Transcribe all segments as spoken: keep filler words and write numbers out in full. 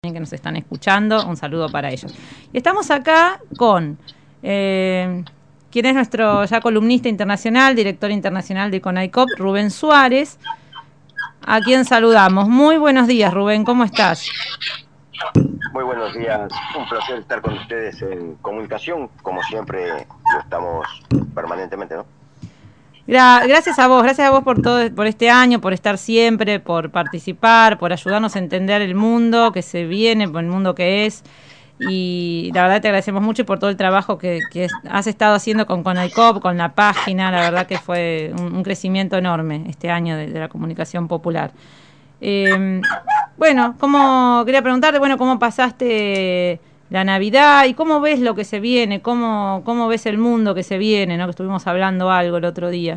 que nos están escuchando, un saludo para ellos. Y estamos acá con eh, quien es nuestro ya columnista internacional, director internacional de CONAICOP, Rubén Suárez, a quien saludamos. Muy buenos días, Rubén, ¿cómo estás? Muy buenos días, un placer estar con ustedes en comunicación, como siempre lo estamos permanentemente, ¿no? Gra gracias a vos, gracias a vos por todo, por este año, por estar siempre, por participar, por ayudarnos a entender el mundo que se viene, por el mundo que es. Y la verdad te agradecemos mucho por todo el trabajo que, que has estado haciendo con CONAICOP, con la página. La verdad que fue un, un crecimiento enorme este año de, de la comunicación popular. Eh, bueno, cómo, quería preguntarte, bueno, cómo pasaste la Navidad y cómo ves lo que se viene, cómo, cómo ves el mundo que se viene, ¿no? Que estuvimos hablando algo el otro día.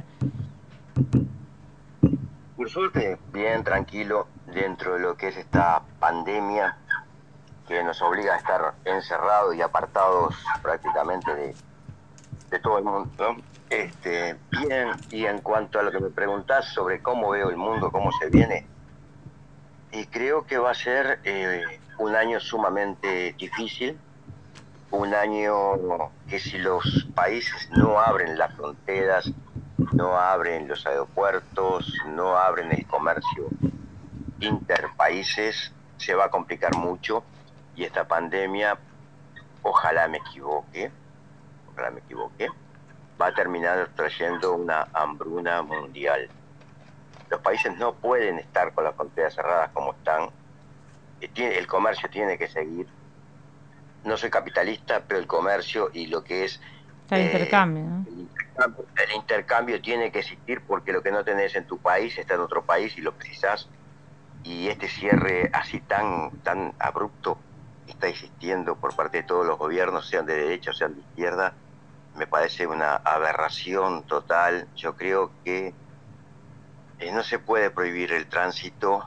Por suerte, bien tranquilo dentro de lo que es esta pandemia que nos obliga a estar encerrados y apartados prácticamente de, de todo el mundo, ¿no? Este, bien, y en cuanto a lo que me preguntás sobre cómo veo el mundo, cómo se viene, y creo que va a ser eh, un año sumamente difícil, un año que si los países no abren las fronteras, no abren los aeropuertos, no abren el comercio interpaíses, se va a complicar mucho y esta pandemia, ojalá me equivoque, ojalá me equivoque, va a terminar trayendo una hambruna mundial. Los países no pueden estar con las fronteras cerradas como están, el comercio tiene que seguir. No soy capitalista, pero el comercio y lo que es Está el eh, intercambio, ¿no? el, intercambio, el intercambio tiene que existir porque lo que no tenés en tu país está en otro país y lo precisás. Y este cierre así tan, tan abrupto que está existiendo por parte de todos los gobiernos, sean de derecha o sean de izquierda, me parece una aberración total. Yo creo que eh, no se puede prohibir el tránsito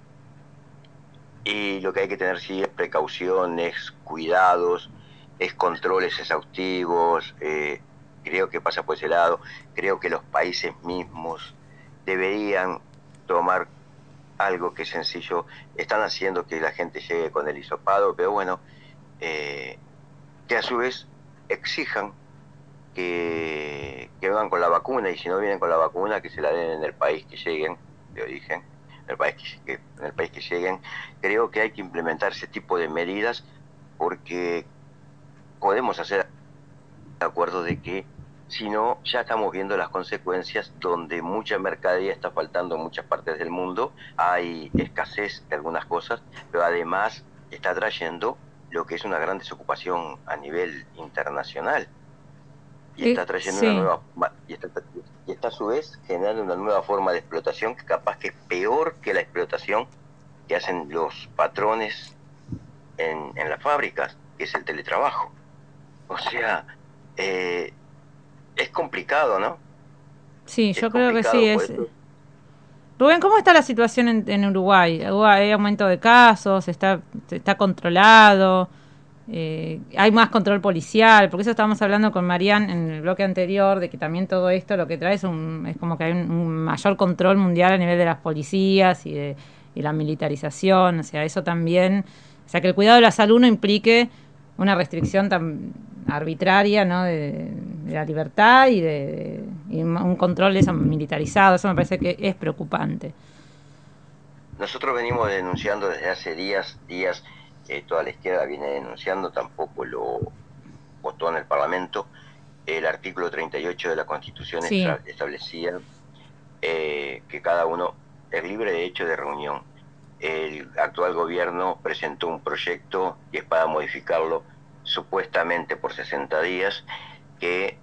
y lo que hay que tener sí es precauciones, cuidados, es controles exhaustivos, eh, creo que pasa por ese lado, creo que los países mismos deberían tomar algo que es sencillo, están haciendo que la gente llegue con el hisopado, pero bueno, eh, que a su vez exijan que, que vengan con la vacuna y si no vienen con la vacuna que se la den en el país que lleguen de origen, en el país que, que, en el país que lleguen. Creo que hay que implementar ese tipo de medidas porque podemos hacer acuerdo de que si no, ya estamos viendo las consecuencias donde mucha mercadería está faltando en muchas partes del mundo, hay escasez de algunas cosas, pero además está trayendo lo que es una gran desocupación a nivel internacional y Eh, está trayendo una sí. nueva y está, y está a su vez generando una nueva forma de explotación que capaz que es peor que la explotación que hacen los patrones en, en las fábricas, que es el teletrabajo. O sea, eh, es complicado, ¿no? Sí, Es yo creo que sí. complicado, por Es. eso Rubén, ¿cómo está la situación en, en Uruguay? ¿Hay aumento de casos? ¿Está, está controlado? Eh, ¿Hay más control policial? Porque eso estábamos hablando con Marian en el bloque anterior, de que también todo esto lo que trae es, un, es como que hay un, un mayor control mundial a nivel de las policías y de y la militarización. O sea, eso también. O sea, que el cuidado de la salud no implique una restricción tan arbitraria, ¿no? de, de la libertad y de, de y un control de eso militarizado. Eso me parece que es preocupante. nosotros venimos denunciando desde hace días, días, eh, toda la izquierda viene denunciando, tampoco lo votó en el Parlamento. El artículo treinta y ocho de la Constitución Sí, establecía eh, que cada uno es libre de hecho de reunión. El actual gobierno presentó un proyecto y es para modificarlo supuestamente por sesenta días que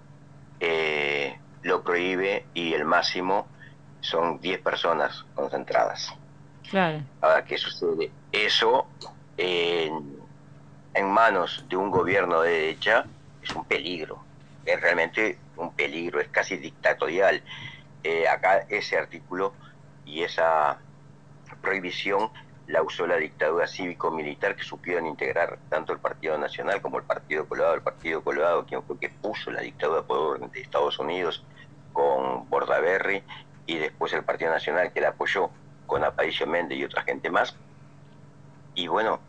eh, lo prohíbe y el máximo son diez personas concentradas. claro. Ahora, ¿qué sucede? Eso en, en manos de un gobierno de derecha es un peligro, es realmente un peligro, es casi dictatorial. Eh, acá ese artículo y esa prohibición la usó la dictadura cívico-militar que supieron integrar tanto el Partido Nacional como el Partido Colorado. El Partido Colorado, quien fue que puso la dictadura por orden de Estados Unidos con Bordaberry, y después el Partido Nacional que la apoyó con Aparicio Méndez y otra gente más. Y bueno,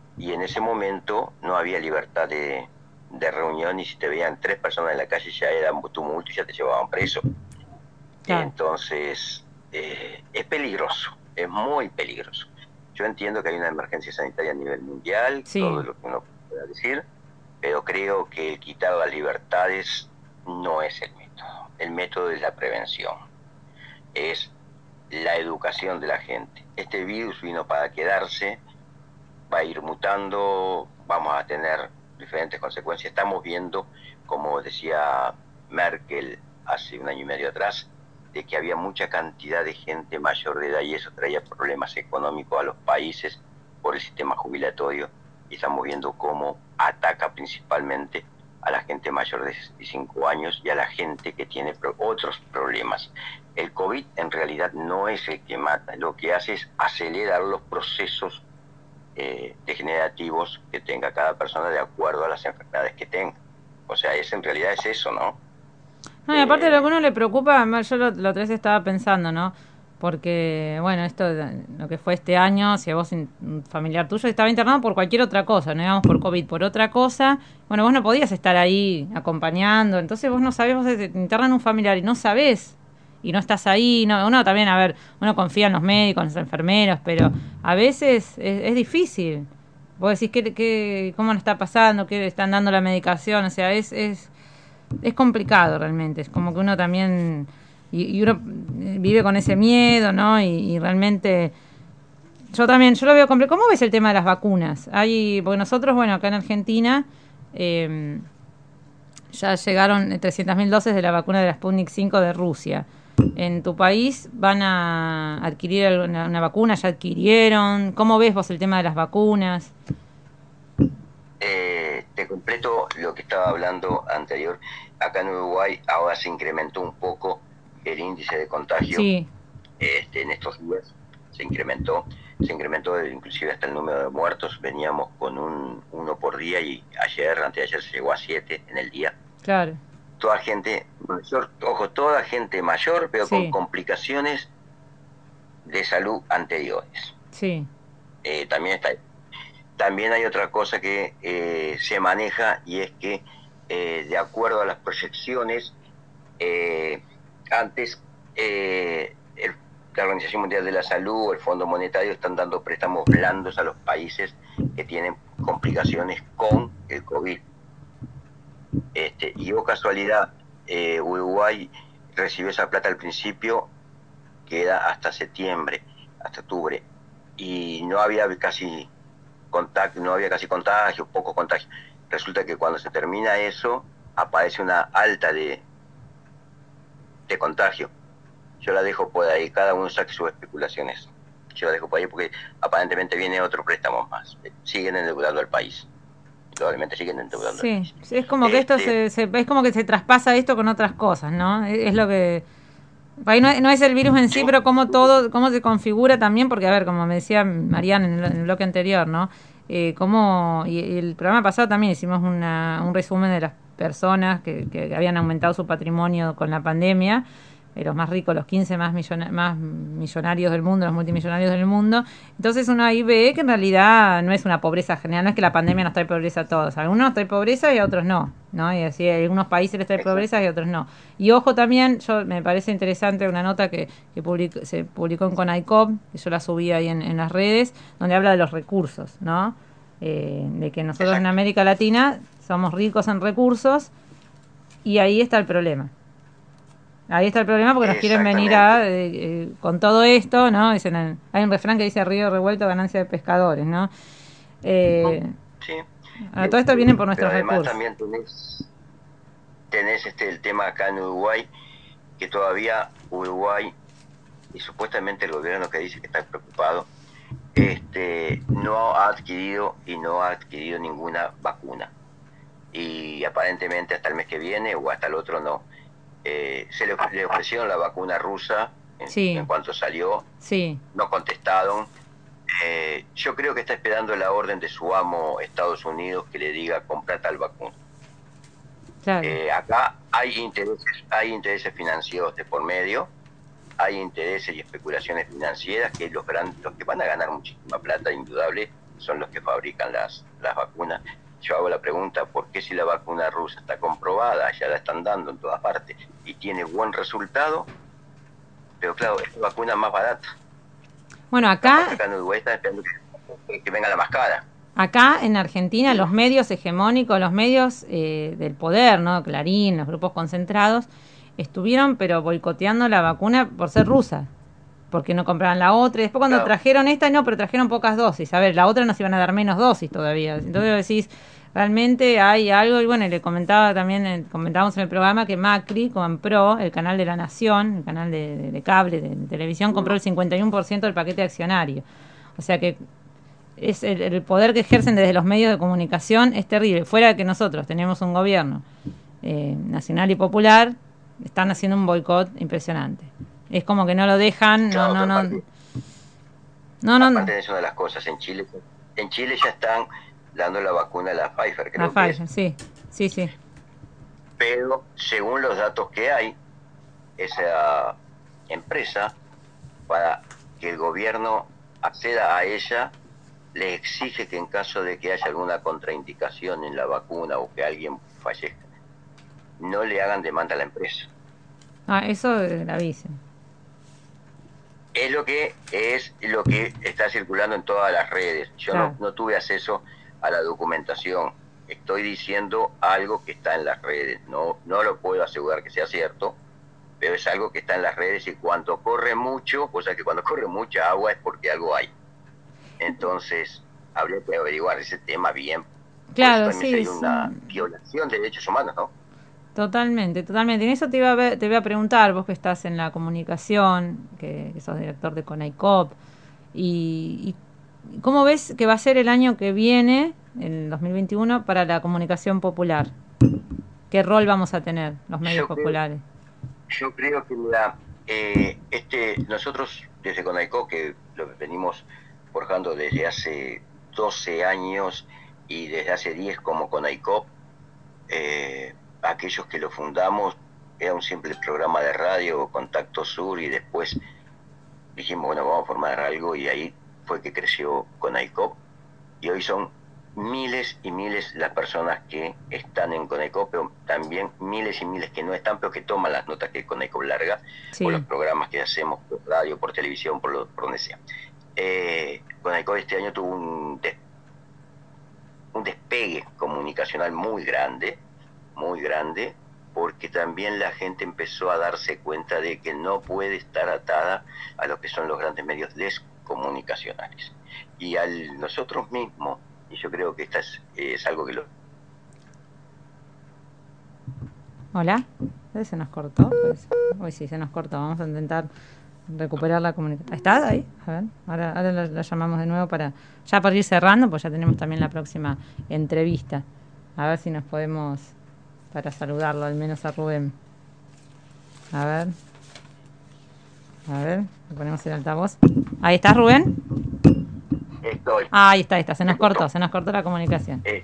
y en ese momento no había libertad de, de reunión, y si te veían tres personas en la calle ya era un tumulto y ya te llevaban preso. Claro. Entonces, eh, es peligroso, es muy peligroso. Yo entiendo que hay una emergencia sanitaria a nivel mundial, todo Sí. lo que uno pueda decir, pero creo que el quitar las libertades no es el método. El método es la prevención, es la educación de la gente. Este virus vino para quedarse, va a ir mutando, vamos a tener diferentes consecuencias. Estamos viendo, como decía Merkel hace un año y medio atrás, de que había mucha cantidad de gente mayor de edad y eso traía problemas económicos a los países por el sistema jubilatorio, y estamos viendo cómo ataca principalmente a la gente mayor de sesenta y cinco años y a la gente que tiene pro otros problemas. El COVID en realidad no es el que mata, lo que hace es acelerar los procesos eh, degenerativos que tenga cada persona de acuerdo a las enfermedades que tenga. O sea, es en realidad es eso, ¿no? No, y aparte de lo que Eh, uno le preocupa, yo lo, lo otra vez estaba pensando, ¿no? Porque, bueno, esto, de- lo que fue este año, si a vos, in- un familiar tuyo estaba internado por cualquier otra cosa, no digamos por COVID, por otra cosa, bueno, vos no podías estar ahí acompañando, entonces vos no sabés, vos te internan un familiar y no sabés, y no estás ahí, no, uno también, a ver, uno confía en los médicos, en los enfermeros, pero a veces es, es difícil. Vos decís, ¿qué, qué, ¿cómo le está pasando? ¿Qué le están dando la medicación? O sea, es... es es complicado realmente, es como que uno también, y, y uno vive con ese miedo, ¿no? Y, y realmente, yo también, yo lo veo complicado. ¿Cómo ves el tema de las vacunas? Hay, porque nosotros, bueno, acá en Argentina, eh, ya llegaron trescientas mil dosis de la vacuna de la Sputnik cinco de Rusia. ¿En tu país van a adquirir una, una vacuna? ¿Ya adquirieron? ¿Cómo ves vos el tema de las vacunas? eh, te completo lo que estaba hablando anterior. Acá en Uruguay ahora se incrementó un poco el índice de contagio. Sí, Este, en estos días se incrementó, se incrementó inclusive hasta el número de muertos. Veníamos con un uno por día y ayer, antes de ayer, se llegó a siete en el día. claro, Toda gente mayor, ojo, toda gente mayor, pero con sí, complicaciones de salud anteriores. sí, Eh, también está, también hay otra cosa que eh, se maneja, y es que eh, de acuerdo a las proyecciones, eh, antes eh, el, la Organización Mundial de la Salud o el Fondo Monetario están dando préstamos blandos a los países que tienen complicaciones con el COVID. Este, y o casualidad, eh, Uruguay recibió esa plata al principio, que era hasta septiembre, hasta octubre, y no había casi contagio, no había casi contagio, poco contagio. Resulta que cuando se termina eso, aparece una alta de, de contagio. Yo la dejo por ahí, cada uno saque sus especulaciones. Yo la dejo por ahí porque aparentemente viene otro préstamo más. Siguen endeudando al país. Probablemente siguen endeudando al sí, país. sí, es como que esto Este, se, se- es como que se traspasa esto con otras cosas, ¿no? Es, es lo que ahí no, es- no es el virus en sí, sí, pero cómo todo, cómo se configura también, porque a ver, como me decía Mariana en el, en el bloque anterior, ¿no? Eh, cómo, y, y el programa pasado también hicimos una, un resumen de las personas que, que habían aumentado su patrimonio con la pandemia, eh, los más ricos, los quince más, millona- más millonarios del mundo, los multimillonarios del mundo. Entonces uno ahí ve que en realidad no es una pobreza general, no es que la pandemia nos trae pobreza a todos. A algunos nos trae pobreza y a otros no, ¿no? Y así, a algunos países les trae exacto. pobreza y a otros no. Y ojo también, yo me parece interesante una nota que, que public, se publicó en CONAICOP, que yo la subí ahí en, en las redes, donde habla de los recursos, ¿no? Eh, de que nosotros en Exacto. América Latina somos ricos en recursos y ahí está el problema. Ahí está el problema porque nos quieren venir Exactamente. a, eh, eh, con todo esto, ¿no? Dicen, eh, hay un refrán que dice río revuelto, ganancia de pescadores, ¿no? Eh, Sí. a todo esto vienen por Pero nuestros además recursos. también tenés, tenés este, el tema acá en Uruguay, que todavía Uruguay, y supuestamente el gobierno que dice que está preocupado, este, no ha adquirido y no ha adquirido ninguna vacuna. Y aparentemente hasta el mes que viene o hasta el otro no. Eh, se le, le, ofrecieron la vacuna rusa en, Sí, en cuanto salió, sí, no contestaron. Eh, yo creo que está esperando la orden de su amo Estados Unidos que le diga comprar tal vacuna. claro. Eh, acá hay intereses, hay intereses financieros de por medio, hay intereses y especulaciones financieras que los, gran, los que van a ganar muchísima plata, indudable, son los que fabrican las, las vacunas. Yo hago la pregunta, ¿por qué si la vacuna rusa está comprobada, ya la están dando en todas partes y tiene buen resultado? Pero claro, es la vacuna más barata. Bueno, Capaz que acá, acá en Uruguay está esperando que, que venga la más cara. acá en Argentina Digo, los medios hegemónicos, los medios eh, del poder, ¿no? Clarín, los grupos concentrados, estuvieron pero boicoteando la vacuna por ser rusa, porque no compraban la otra. Y después cuando claro, trajeron esta, no, pero trajeron pocas dosis. A ver, la otra nos iban a dar menos dosis todavía. Entonces decís, realmente hay algo, y bueno, y le comentaba también, eh, comentábamos en el programa que Macri compró el canal de La Nación, el canal de, de, de cable, de, de televisión, compró el cincuenta y uno por ciento del paquete accionario. O sea que es el, el poder que ejercen desde los medios de comunicación es terrible. Fuera de que nosotros tenemos un gobierno eh, nacional y popular, están haciendo un boicot impresionante. Es como que no lo dejan, no, claro, no, pero no, aparte, no, no, aparte de eso de las cosas, en Chile, en Chile ya están dando la vacuna a la Pfizer, la creo que es, Pfizer, sí, sí, sí. pero según los datos que hay, esa empresa, para que el gobierno acceda a ella, le exige que en caso de que haya alguna contraindicación en la vacuna o que alguien fallezca, no le hagan demanda a la empresa. Ah, eso es gravísimo. Es lo que es lo que está circulando en todas las redes. Yo no, Claro. no tuve acceso a la documentación. Estoy diciendo algo que está en las redes. No, no lo puedo asegurar que sea cierto, pero es algo que está en las redes y cuando corre mucho, o sea que cuando corre mucha agua es porque algo hay. Entonces, habría que averiguar ese tema bien. Por eso Claro, también sí, sería sí. una violación de derechos humanos, ¿no? Totalmente, totalmente. En eso te iba a, ver- te iba a preguntar, vos que estás en la comunicación, que, que sos director de CONAICOP, y, y ¿cómo ves que va a ser el año que viene, el dos mil veintiuno, para la comunicación popular? ¿Qué rol vamos a tener los medios Yo creo, populares? yo creo que la, eh, este, nosotros desde CONAICO, que lo venimos forjando desde hace doce años y desde hace diez como CONAICOP, eh, aquellos que lo fundamos, era un simple programa de radio, Contacto Sur, y después dijimos, bueno, vamos a formar algo, y ahí fue que creció CONAICOP, y hoy son miles y miles las personas que están en CONAICOP, pero también miles y miles que no están, pero que toman las notas que CONAICOP larga, por los Sí. programas que hacemos por radio, por televisión, por, lo, por donde sea. Eh, CONAICOP este año tuvo un, des, un despegue comunicacional muy grande, muy grande, porque también la gente empezó a darse cuenta de que no puede estar atada a lo que son los grandes medios descomunicacionales. Y al nosotros mismos, y yo creo que esta es, es algo que lo... Hola. ¿Eh? ¿Se nos cortó? Pues, hoy sí, se nos cortó. Vamos a intentar recuperar la comunicación. ¿Estás ahí? A ver, ahora, ahora la, la llamamos de nuevo para, ya para ir cerrando, pues ya tenemos también la próxima entrevista. A ver si nos podemos, para saludarlo, al menos a Rubén. A ver, a ver, le ponemos el altavoz. Ahí está Rubén. Estoy, Ah, ahí está, ahí está. Se ¿me nos cortó, escuchó? se nos cortó la comunicación. Eh,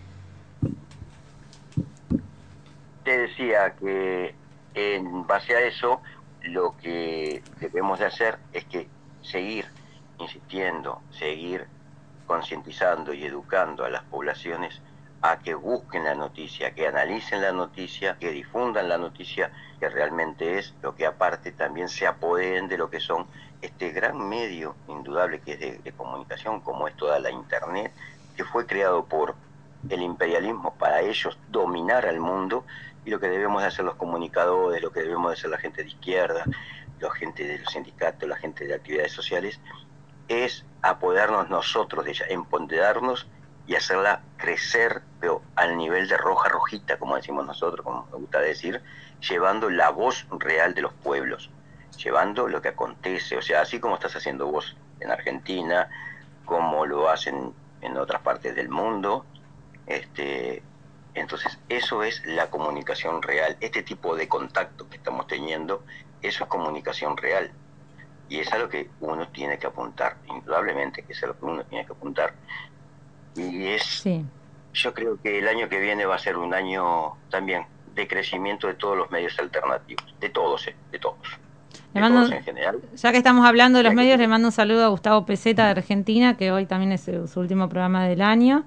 te decía que en base a eso, lo que debemos de hacer es que seguir insistiendo, seguir concientizando y educando a las poblaciones a que busquen la noticia, que analicen la noticia, que difundan la noticia que realmente es, lo que aparte también se apoderen de lo que son este gran medio indudable que es de, de comunicación, como es toda la Internet, que fue creado por el imperialismo para ellos dominar al mundo, y lo que debemos de hacer los comunicadores, lo que debemos de hacer la gente de izquierda, la gente de los sindicatos, la gente de actividades sociales, es apoderarnos nosotros de ella, empoderarnos y hacerla crecer, pero al nivel de roja rojita, como decimos nosotros, como me gusta decir, llevando la voz real de los pueblos, llevando lo que acontece, o sea, así como estás haciendo vos en Argentina, como lo hacen en otras partes del mundo, este, entonces eso es la comunicación real, este tipo de contacto que estamos teniendo, eso es comunicación real. Y es a lo que uno tiene que apuntar, indudablemente que es a lo que uno tiene que apuntar. Y es, Sí. yo creo que el año que viene va a ser un año también de crecimiento de todos los medios alternativos, de todos, eh, de todos. Le de mando, todos en general. ya que estamos hablando de los Ya medios, que- le mando un saludo a Gustavo Peseta de Argentina, que hoy también es su, su último programa del año.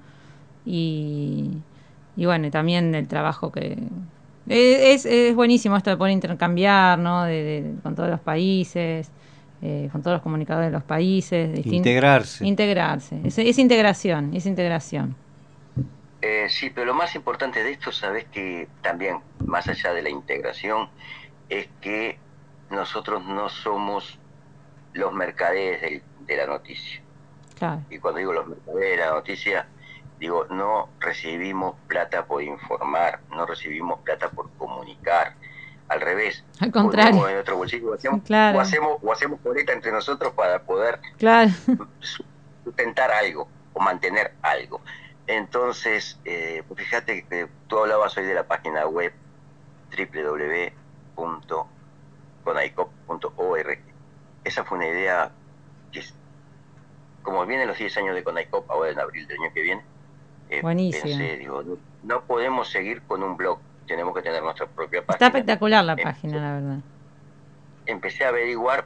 Y, y bueno, y también el trabajo que... Es, es buenísimo esto de poder intercambiar, ¿no? De, de- con todos los países, eh, con todos los comunicadores de los países. distin- Integrarse. Integrarse. Es, es integración, es integración. Eh, sí, pero lo más importante de esto, sabes que también, más allá de la integración, es que nosotros no somos los mercaderes del- de la noticia. Claro. Y cuando digo los mercaderes de la noticia, digo, no recibimos plata por informar, no recibimos plata por comunicar. Al revés, Al contrario. ponemos en nuestro bolsillo o hacemos, Claro. o hacemos, o hacemos coleta entre nosotros para poder Claro. sustentar algo o mantener algo. Entonces, eh, fíjate que tú hablabas hoy de la página web doble u doble u doble u punto conaicop punto org. Esa fue una idea que, como vienen los diez años de Conaicop, ahora en abril del año que viene, eh, Buenísimo. pensé, digo, no, no podemos seguir con un blog, tenemos que tener nuestra propia Está página. espectacular la Empecé- página, la verdad. Empecé a averiguar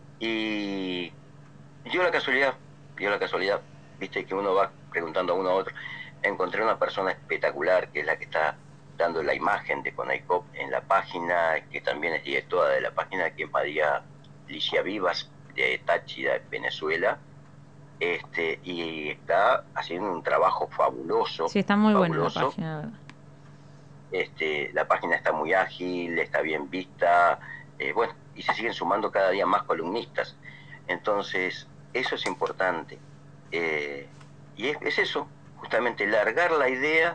y dio la casualidad, dio la casualidad, viste que uno va preguntando a uno a otro. Encontré una persona espectacular que es la que está dando la imagen de Conaicop en la página, que también es directora de la página, que es María Licia Vivas, de Táchira, Venezuela, este, y está haciendo un trabajo fabuloso. Sí, está muy buena la fabuloso. página, la verdad. Este, la página está muy ágil, está bien vista, eh, bueno, y se siguen sumando cada día más columnistas. Entonces, eso es importante. Eh, y es, es eso, justamente, largar la idea.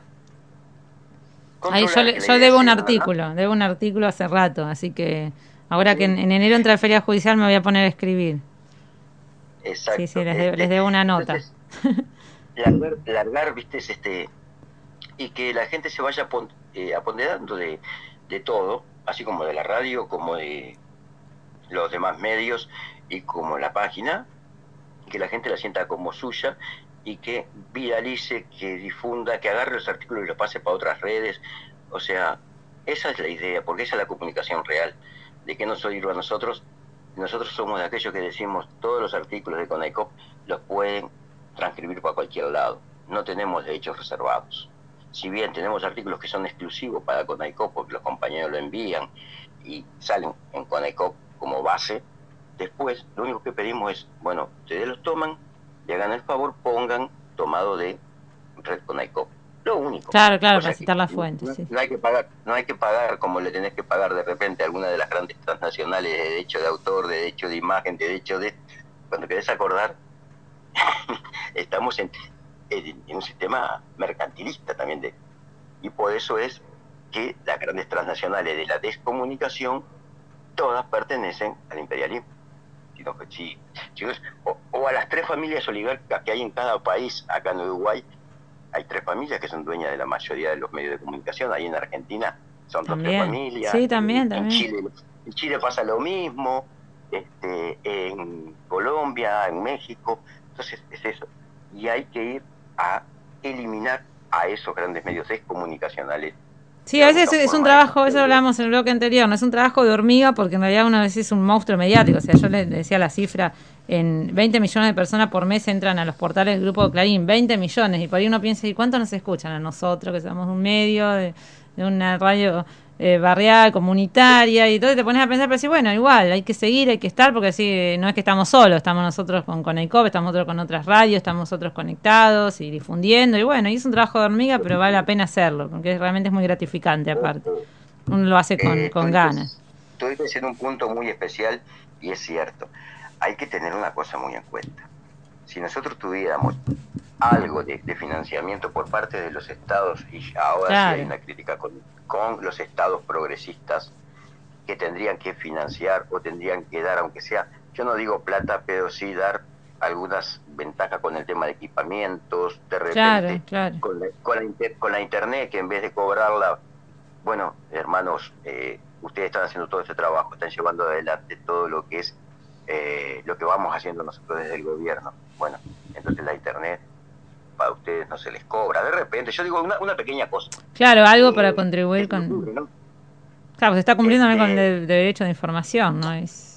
Ahí yo, le- yo debo un artículo, debo un artículo hace rato, así que ahora que en, en enero entra la feria judicial me voy a poner a escribir. Exacto. Sí, sí, les, este, de, les debo una nota. Entonces, largar, largar, viste, es este, y que la gente se vaya pon, eh, apoderando de, de todo, así como de la radio, como de los demás medios y como la página, que la gente la sienta como suya y que viralice, que difunda, que agarre los artículos y los pase para otras redes. O sea, esa es la idea, porque esa es la comunicación real, de que no sirva a nosotros. Nosotros somos de aquellos que decimos todos los artículos de Conaicop los pueden transcribir para cualquier lado. No tenemos derechos reservados. Si bien tenemos artículos que son exclusivos para Conaicop, porque los compañeros lo envían y salen en Conaicop como base, después lo único que pedimos es, bueno, ustedes los toman, le hagan el favor, pongan tomado de Red Conaicop. Lo único. Claro, claro, O sea para citar que la fuente, no, sí. no hay que pagar, no hay que pagar como le tenés que pagar de repente a alguna de las grandes transnacionales de derecho de autor, de derecho de imagen, de derecho de... Cuando querés acordar, estamos en, en, en un sistema mercantilista también de... Y por eso es que las grandes transnacionales de la descomunicación todas pertenecen al imperialismo. Sino que si, si es, o, o a las tres familias oligárquicas que hay en cada país. Acá en Uruguay hay tres familias que son dueñas de la mayoría de los medios de comunicación. Ahí en Argentina son dos, tres También. familias. Sí, también, en, también. en Chile, en Chile pasa lo mismo, este, en Colombia, en México. Entonces es eso. Y hay que ir a eliminar a esos grandes medios descomunicacionales. Sí, a veces es un trabajo, eso hablábamos en el bloque anterior, no es un trabajo de hormiga porque en realidad una vez es un monstruo mediático. O sea, yo le decía la cifra, en veinte millones de personas por mes entran a los portales del Grupo Clarín, veinte millones, y por ahí uno piensa, ¿y cuántos nos escuchan? A nosotros, que somos un medio, de, de una radio eh, barrial, comunitaria, y entonces te pones a pensar, pero sí, bueno, igual, hay que seguir, hay que estar, porque así no es que estamos solos, estamos nosotros con Conaicop, estamos nosotros con otras radios, estamos nosotros conectados y difundiendo, y bueno, y es un trabajo de hormiga, pero vale la pena hacerlo, porque realmente es muy gratificante aparte. Uno lo hace con, eh, con ganas. Tú dices en un punto muy especial, y es cierto, hay que tener una cosa muy en cuenta. Si nosotros tuviéramos algo de, de financiamiento por parte de los estados, y ahora Claro. sí hay una crítica con, con los estados progresistas que tendrían que financiar o tendrían que dar, aunque sea, yo no digo plata, pero sí dar algunas ventajas con el tema de equipamientos, de repente, Claro, claro. Con, la, con, la inter, con la internet, que en vez de cobrarla, bueno, hermanos, eh, ustedes están haciendo todo este trabajo, están llevando adelante todo lo que es eh, lo que vamos haciendo nosotros desde el gobierno. Bueno, entonces la internet para ustedes no se les cobra. De repente, yo digo una, una pequeña cosa. Claro, algo eh, para contribuir con... ocurre, ¿no? Claro, se está cumpliendo este, también con el de derecho de información, ¿no? Es...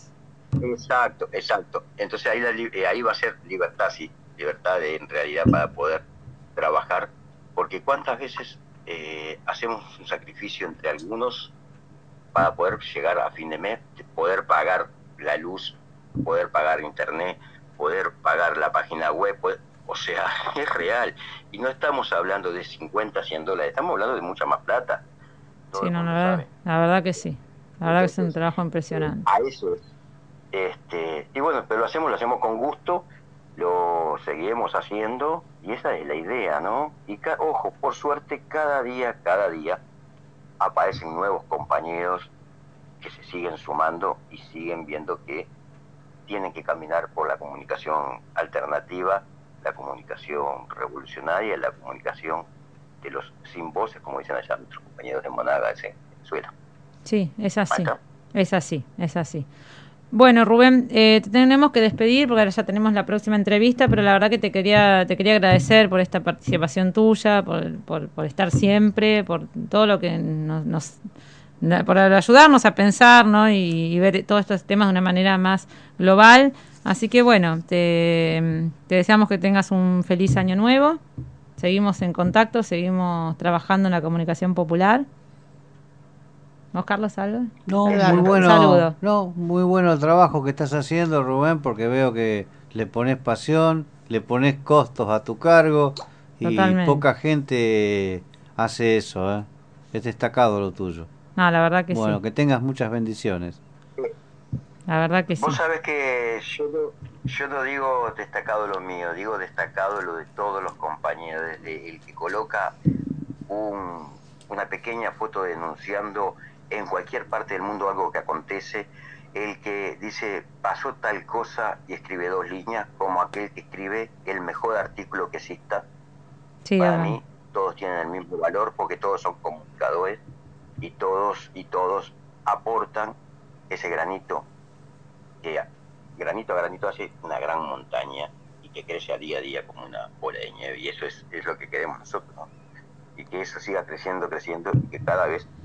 Exacto, exacto. Entonces ahí, la li- eh, ahí va a ser libertad, sí, libertad de, en realidad para poder trabajar, porque cuántas veces eh, hacemos un sacrificio entre algunos para poder llegar a fin de mes, poder pagar la luz, poder pagar internet, poder pagar la página web, poder- o sea, es real. Y no estamos hablando de cincuenta, cien dólares, estamos hablando de mucha más plata, todo Sí, el no, la mundo verdad, sabe. la verdad que sí. La verdad que es un Entonces, trabajo eh, impresionante. a eso es. Este, y bueno, pero lo hacemos, lo hacemos con gusto, lo seguiremos haciendo y esa es la idea, ¿no? Y ca- ojo, por suerte cada día, cada día aparecen nuevos compañeros que se siguen sumando y siguen viendo que tienen que caminar por la comunicación alternativa, la comunicación revolucionaria, la comunicación de los sin voces, como dicen allá nuestros compañeros de Monagas en Venezuela. Sí, es Ahí así. está. Es así, es así. Bueno, Rubén, eh, te tenemos que despedir porque ahora ya tenemos la próxima entrevista, pero la verdad que te quería, te quería agradecer por esta participación tuya, por, por, por estar siempre, por todo lo que nos, nos na- por ayudarnos a pensar, ¿no? Y, y ver todos estos temas de una manera más global. Así que bueno, te, te deseamos que tengas un feliz año nuevo. Seguimos en contacto, seguimos trabajando en la comunicación popular. ¿Vos, Carlos, salve? No, muy Saludalo. bueno, Saludo. no, muy bueno el trabajo que estás haciendo, Rubén, porque veo que le pones pasión, le pones costos a tu cargo y Totalmente. poca gente hace eso, ¿eh? Es destacado lo tuyo. No, la verdad que sí. Bueno, que tengas muchas bendiciones. La verdad que Vos sí. sabés que yo no, yo no digo destacado lo mío, digo destacado lo de todos los compañeros, desde el que coloca un, una pequeña foto denunciando en cualquier parte del mundo algo que acontece, el que dice pasó tal cosa y escribe dos líneas, como aquel que escribe el mejor artículo que exista. Sí, es Para verdad. mí todos tienen el mismo valor porque todos son comunicadores y todos y todos aportan ese granito que granito a granito hace una gran montaña y que crece a día a día como una bola de nieve. Y eso es, es lo que queremos nosotros, ¿no? Y que eso siga creciendo, creciendo y que cada vez